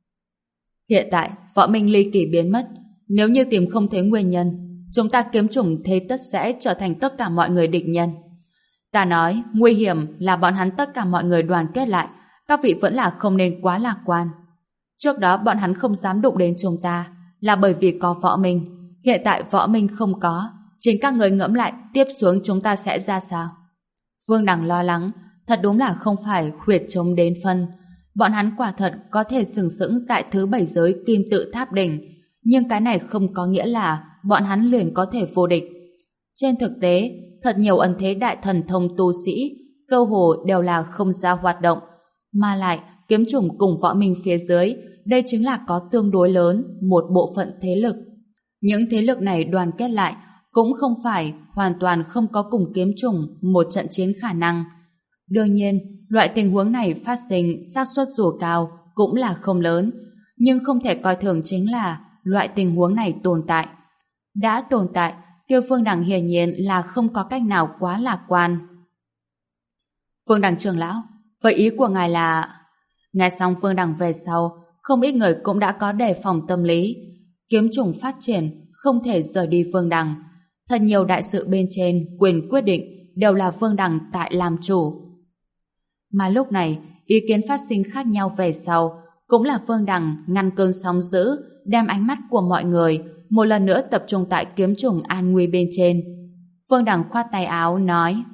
Hiện tại, Võ Minh ly kỳ biến mất. Nếu như tìm không thấy nguyên nhân, chúng ta kiếm trùng thế tất sẽ trở thành tất cả mọi người địch nhân. Ta nói, nguy hiểm là bọn hắn tất cả mọi người đoàn kết lại, các vị vẫn là không nên quá lạc quan. Trước đó bọn hắn không dám đụng đến chúng ta, là bởi vì có Võ Minh. Hiện tại Võ Minh không có, chính các người ngẫm lại tiếp xuống chúng ta sẽ ra sao? Vương Đằng lo lắng, thật đúng là không phải huyệt trống đến phân. Bọn hắn quả thật có thể sừng sững tại thứ bảy giới kim tự tháp đỉnh, nhưng cái này không có nghĩa là bọn hắn liền có thể vô địch. Trên thực tế, thật nhiều ẩn thế đại thần thông tu sĩ cơ hồ đều là không ra hoạt động, mà lại kiếm trùng cùng Võ Minh phía dưới, đây chính là có tương đối lớn một bộ phận thế lực. Những thế lực này đoàn kết lại cũng không phải hoàn toàn không có cùng kiếm trùng một trận chiến khả năng. Đương nhiên, loại tình huống này phát sinh xác suất dù cao cũng là không lớn, nhưng không thể coi thường chính là loại tình huống này tồn tại. Đã tồn tại, Tiêu Phương Đằng hiển nhiên là không có cách nào quá lạc quan. Phương Đằng trưởng lão, vậy ý của ngài là... Nghe xong Phương Đằng về sau, không ít người cũng đã có đề phòng tâm lý. Kiếm trùng phát triển, không thể rời đi Phương Đằng. Thật nhiều đại sự bên trên, quyền quyết định đều là Phương Đằng tại làm chủ. Mà lúc này, ý kiến phát sinh khác nhau về sau, cũng là Phương Đằng ngăn cơn sóng dữ, đem ánh mắt của mọi người một lần nữa tập trung tại kiếm trùng an nguy bên trên. Phương Đằng khoát tay áo nói: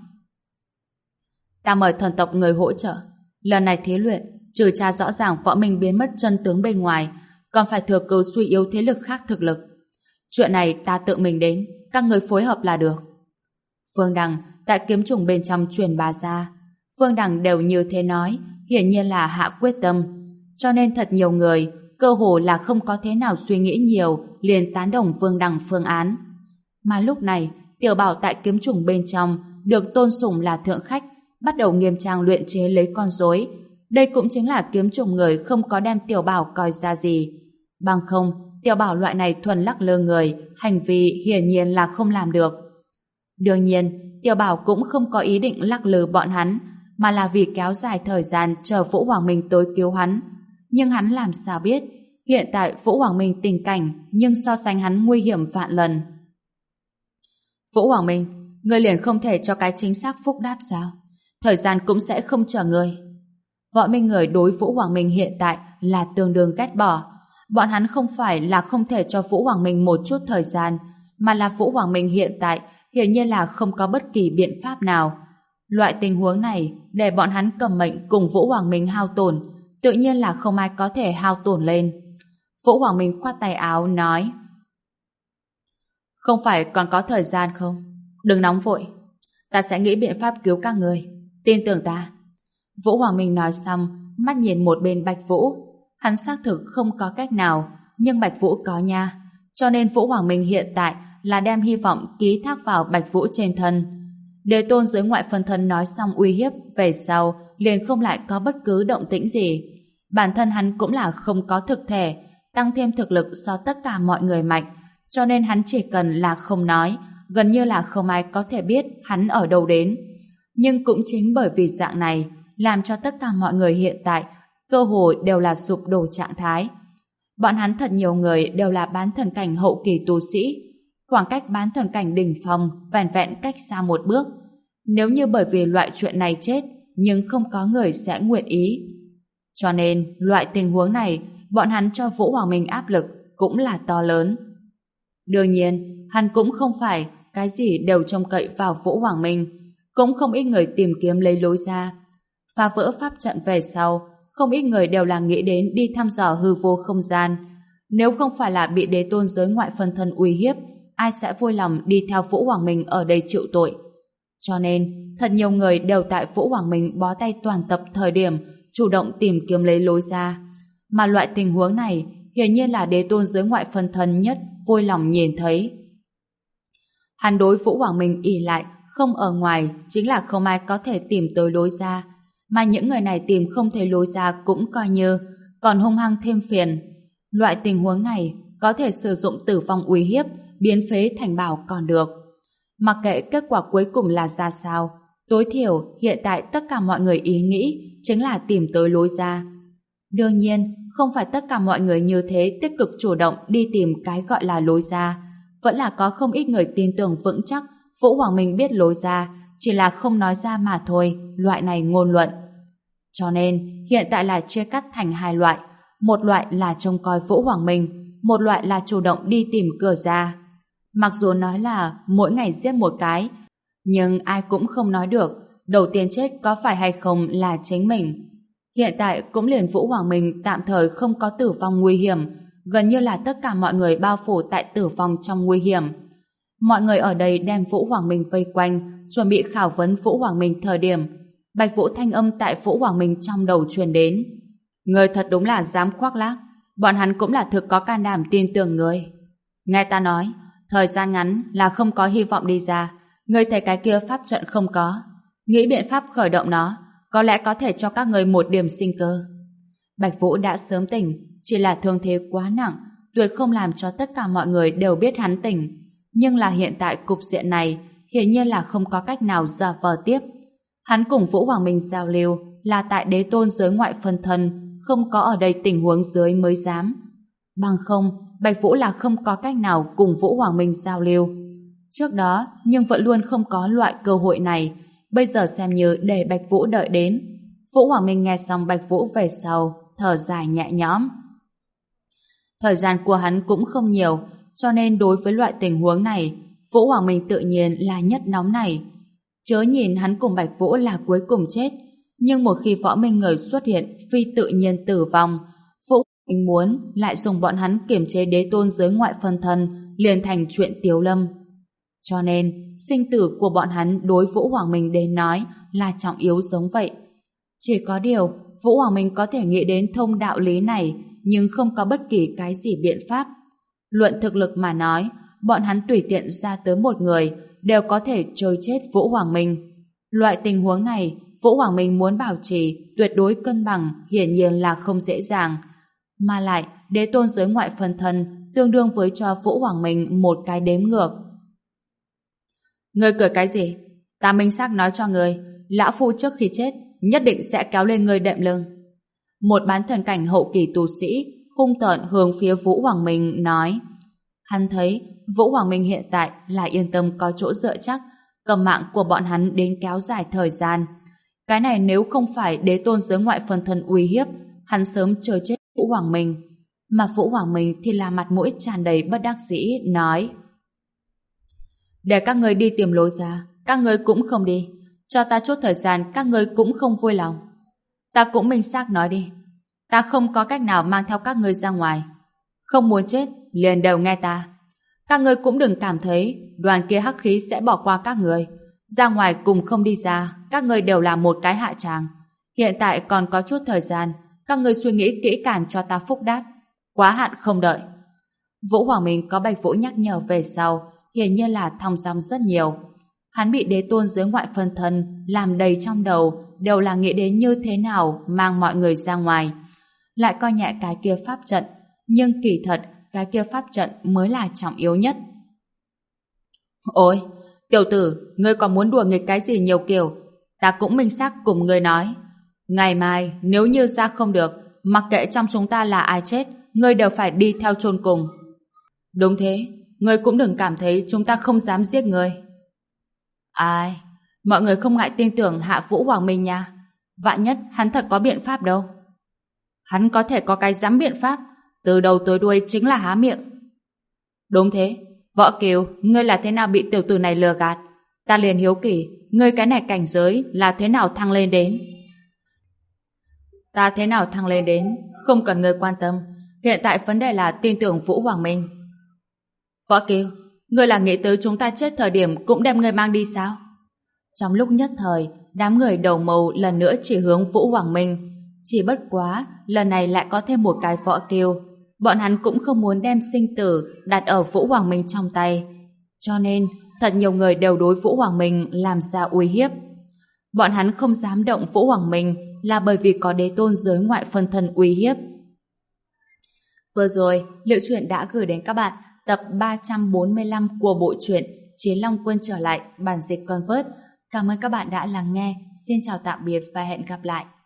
Ta mời thần tộc người hỗ trợ. Lần này thí luyện, trừ tra rõ ràng Võ Minh biến mất chân tướng bên ngoài, còn phải thừa cứu suy yếu thế lực khác thực lực. Chuyện này ta tự mình đến, các người phối hợp là được. Phương Đằng tại kiếm trùng bên trong truyền bá ra. Phương Đằng đều như thế nói, hiển nhiên là hạ quyết tâm. Cho nên thật nhiều người, cơ hồ là không có thế nào suy nghĩ nhiều, liền tán đồng Phương Đằng phương án. Mà lúc này, Tiểu Bảo tại kiếm trùng bên trong được tôn sùng là thượng khách, bắt đầu nghiêm trang luyện chế lấy con rối. Đây cũng chính là kiếm trùng người không có đem Tiểu Bảo coi ra gì. Bằng không, Tiểu Bảo loại này thuần lắc lơ người, hành vi hiển nhiên là không làm được. Đương nhiên, Tiểu Bảo cũng không có ý định lắc lư bọn hắn, mà là vì kéo dài thời gian chờ Vũ Hoàng Minh tới cứu hắn. Nhưng hắn làm sao biết, hiện tại Vũ Hoàng Minh tình cảnh nhưng so sánh hắn nguy hiểm vạn lần. Vũ Hoàng Minh, ngươi liền không thể cho cái chính xác phúc đáp sao? Thời gian cũng sẽ không chờ ngươi. Võ Minh người đối Vũ Hoàng Minh hiện tại là tương đương ghét bỏ. Bọn hắn không phải là không thể cho Vũ Hoàng Minh một chút thời gian, mà là Vũ Hoàng Minh hiện tại hiển nhiên là không có bất kỳ biện pháp nào. Loại tình huống này để bọn hắn cầm mệnh cùng Vũ Hoàng Minh hao tổn, tự nhiên là không ai có thể hao tổn lên. Vũ Hoàng Minh khoát tay áo nói: Không phải còn có thời gian không? Đừng nóng vội, ta sẽ nghĩ biện pháp cứu các người. Tin tưởng ta. Vũ Hoàng Minh nói xong, mắt nhìn một bên Bạch Vũ. Hắn xác thực không có cách nào, nhưng Bạch Vũ có nha. Cho nên Vũ Hoàng Minh hiện tại là đem hy vọng ký thác vào Bạch Vũ trên thân. Đế tôn giới ngoại phân thân nói xong uy hiếp, về sau liền không lại có bất cứ động tĩnh gì. Bản thân hắn cũng là không có thực thể, tăng thêm thực lực so tất cả mọi người mạnh, cho nên hắn chỉ cần là không nói, gần như là không ai có thể biết hắn ở đâu đến. Nhưng cũng chính bởi vì dạng này, làm cho tất cả mọi người hiện tại cơ hội đều là sụp đổ trạng thái. Bọn hắn thật nhiều người đều là bán thần cảnh hậu kỳ tu sĩ, khoảng cách bán thần cảnh đỉnh phong vẻn vẹn cách xa một bước. Nếu như bởi vì loại chuyện này chết, nhưng không có người sẽ nguyện ý. Cho nên, loại tình huống này, bọn hắn cho Vũ Hoàng Minh áp lực cũng là to lớn. Đương nhiên, hắn cũng không phải cái gì đều trông cậy vào Vũ Hoàng Minh, cũng không ít người tìm kiếm lấy lối ra. Phá vỡ pháp trận về sau, không ít người đều là nghĩ đến đi thăm dò hư vô không gian. Nếu không phải là bị đế tôn giới ngoại phân thân uy hiếp, ai sẽ vui lòng đi theo Vũ Hoàng Minh ở đây chịu tội. Cho nên, thật nhiều người đều tại Vũ Hoàng Minh bó tay toàn tập thời điểm chủ động tìm kiếm lấy lối ra. Mà loại tình huống này hiển nhiên là đế tôn giới ngoại phân thân nhất vui lòng nhìn thấy. Hắn đối Vũ Hoàng Minh ỷ lại không ở ngoài chính là không ai có thể tìm tới lối ra, mà những người này tìm không thấy lối ra cũng coi như còn hung hăng thêm phiền. Loại tình huống này có thể sử dụng tử vong uy hiếp biến phế thành bảo còn được. Mặc kệ kết quả cuối cùng là ra sao, tối thiểu hiện tại tất cả mọi người ý nghĩ chính là tìm tới lối ra. Đương nhiên, không phải tất cả mọi người như thế tích cực chủ động đi tìm cái gọi là lối ra. Vẫn là có không ít người tin tưởng vững chắc Vũ Hoàng Minh biết lối ra, chỉ là không nói ra mà thôi, loại này ngôn luận. Cho nên, hiện tại là chia cắt thành hai loại. Một loại là trông coi Vũ Hoàng Minh, một loại là chủ động đi tìm cửa ra. Mặc dù nói là mỗi ngày giết một cái, nhưng ai cũng không nói được đầu tiên chết có phải hay không là chính mình. Hiện tại cũng liền Vũ Hoàng Minh tạm thời không có tử vong nguy hiểm, gần như là tất cả mọi người bao phủ tại tử vong trong nguy hiểm. Mọi người ở đây đem Vũ Hoàng Minh vây quanh, chuẩn bị khảo vấn Vũ Hoàng Minh thời điểm Bạch Vũ thanh âm tại Vũ Hoàng Minh trong đầu truyền đến. Người thật đúng là dám khoác lác, bọn hắn cũng là thực có can đảm tin tưởng người. Nghe ta nói, thời gian ngắn là không có hy vọng đi ra. Ngươi thấy cái kia pháp trận không có, nghĩ biện pháp khởi động nó, có lẽ có thể cho các ngươi một điểm sinh cơ. Bạch Vũ đã sớm tỉnh, chỉ là thương thế quá nặng, tuyệt không làm cho tất cả mọi người đều biết hắn tỉnh. Nhưng là hiện tại cục diện này, hiển nhiên là không có cách nào giả vờ tiếp. Hắn cùng Vũ Hoàng Minh giao lưu là tại đế tôn giới ngoại phân thân, không có ở đây tình huống dưới mới dám. Bằng không, Bạch Vũ là không có cách nào cùng Vũ Hoàng Minh giao lưu. Trước đó, nhưng vẫn luôn không có loại cơ hội này, bây giờ xem như để Bạch Vũ đợi đến. Vũ Hoàng Minh nghe xong Bạch Vũ về sau, thở dài nhẹ nhõm. Thời gian của hắn cũng không nhiều, cho nên đối với loại tình huống này, Vũ Hoàng Minh tự nhiên là nhất nóng này. Chớ nhìn hắn cùng Bạch Vũ là cuối cùng chết, nhưng một khi võ minh người xuất hiện phi tự nhiên tử vong, Vũ Hoàng Minh muốn lại dùng bọn hắn kiểm chế đế tôn giới ngoại phân thân liền thành chuyện tiếu lâm. Cho nên, sinh tử của bọn hắn đối Vũ Hoàng Minh đến nói là trọng yếu giống vậy. Chỉ có điều, Vũ Hoàng Minh có thể nghĩ đến thông đạo lý này, nhưng không có bất kỳ cái gì biện pháp. Luận thực lực mà nói, bọn hắn tùy tiện ra tới một người đều có thể chơi chết Vũ Hoàng Minh. Loại tình huống này, Vũ Hoàng Minh muốn bảo trì tuyệt đối cân bằng hiển nhiên là không dễ dàng. Mà lại, đế tôn giới ngoại phân thân tương đương với cho Vũ Hoàng Minh một cái đếm ngược. Ngươi cười cái gì? Ta minh xác nói cho ngươi, lão phu trước khi chết nhất định sẽ kéo lên ngươi đệm lưng. Một bán thần cảnh hậu kỳ tu sĩ hung tợn hướng phía Vũ Hoàng Minh nói. Hắn thấy Vũ Hoàng Minh hiện tại là yên tâm có chỗ dựa chắc, cầm mạng của bọn hắn đến kéo dài thời gian. Cái này nếu không phải đế tôn giới ngoại phân thân uy hiếp, hắn sớm chơi chết Vũ Hoàng Minh. Mà Vũ Hoàng Minh thì là mặt mũi tràn đầy bất đắc dĩ nói: để các người đi tìm lối ra, các người cũng không đi. Cho ta chút thời gian, các người cũng không vui lòng. Ta cũng minh xác nói đi, ta không có cách nào mang theo các người ra ngoài. Không muốn chết, liền đều nghe ta. Các người cũng đừng cảm thấy đoàn kia hắc khí sẽ bỏ qua các người. Ra ngoài cùng không đi ra, các người đều là một cái hạ tràng. Hiện tại còn có chút thời gian, các ngươi suy nghĩ kỹ càng cho ta phúc đáp. Quá hạn không đợi. Vũ Hoàng Minh có Bạch Vũ nhắc nhở về sau, hiển nhiên là thong dong rất nhiều. Hắn bị đế tôn dưới ngoại phân thân làm đầy trong đầu, đều là nghĩ đến như thế nào mang mọi người ra ngoài. Lại coi nhẹ cái kia pháp trận, nhưng kỳ thật cái kia pháp trận mới là trọng yếu nhất. Ôi, tiểu tử, ngươi còn muốn đùa nghịch cái gì nhiều kiểu? Ta cũng minh xác cùng ngươi nói. Ngày mai, nếu như ra không được, mặc kệ trong chúng ta là ai chết, ngươi đều phải đi theo chôn cùng. Đúng thế, ngươi cũng đừng cảm thấy chúng ta không dám giết ngươi. Ai, mọi người không ngại tin tưởng hạ Vũ Hoàng Minh nha. Vạn nhất hắn thật có biện pháp đâu. Hắn có thể có cái dám biện pháp, từ đầu tới đuôi chính là há miệng. Đúng thế, Võ Kiều, ngươi là thế nào bị tiểu tử này lừa gạt? Ta liền hiếu kỳ, ngươi cái này cảnh giới là thế nào thăng lên đến? Ta thế nào thăng lên đến, không cần ngươi quan tâm. Hiện tại vấn đề là tin tưởng Vũ Hoàng Minh. Võ Kiều, ngươi là nghĩ tới chúng ta chết thời điểm cũng đem ngươi mang đi sao? Trong lúc nhất thời, đám người đầu màu lần nữa chỉ hướng Vũ Hoàng Minh. Chỉ bất quá, lần này lại có thêm một cái Võ Kiều. Bọn hắn cũng không muốn đem sinh tử đặt ở Vũ Hoàng Minh trong tay. Cho nên, thật nhiều người đều đối Vũ Hoàng Minh làm ra uy hiếp. Bọn hắn không dám động Vũ Hoàng Minh là bởi vì có đế tôn giới ngoại phân thân uy hiếp. Vừa rồi, Liệu Truyện đã gửi đến các bạn tập ba trăm bốn mươi lăm của bộ truyện Chiến Long Quân trở lại, bản dịch Convert. Cảm ơn các bạn đã lắng nghe. Xin chào tạm biệt và hẹn gặp lại.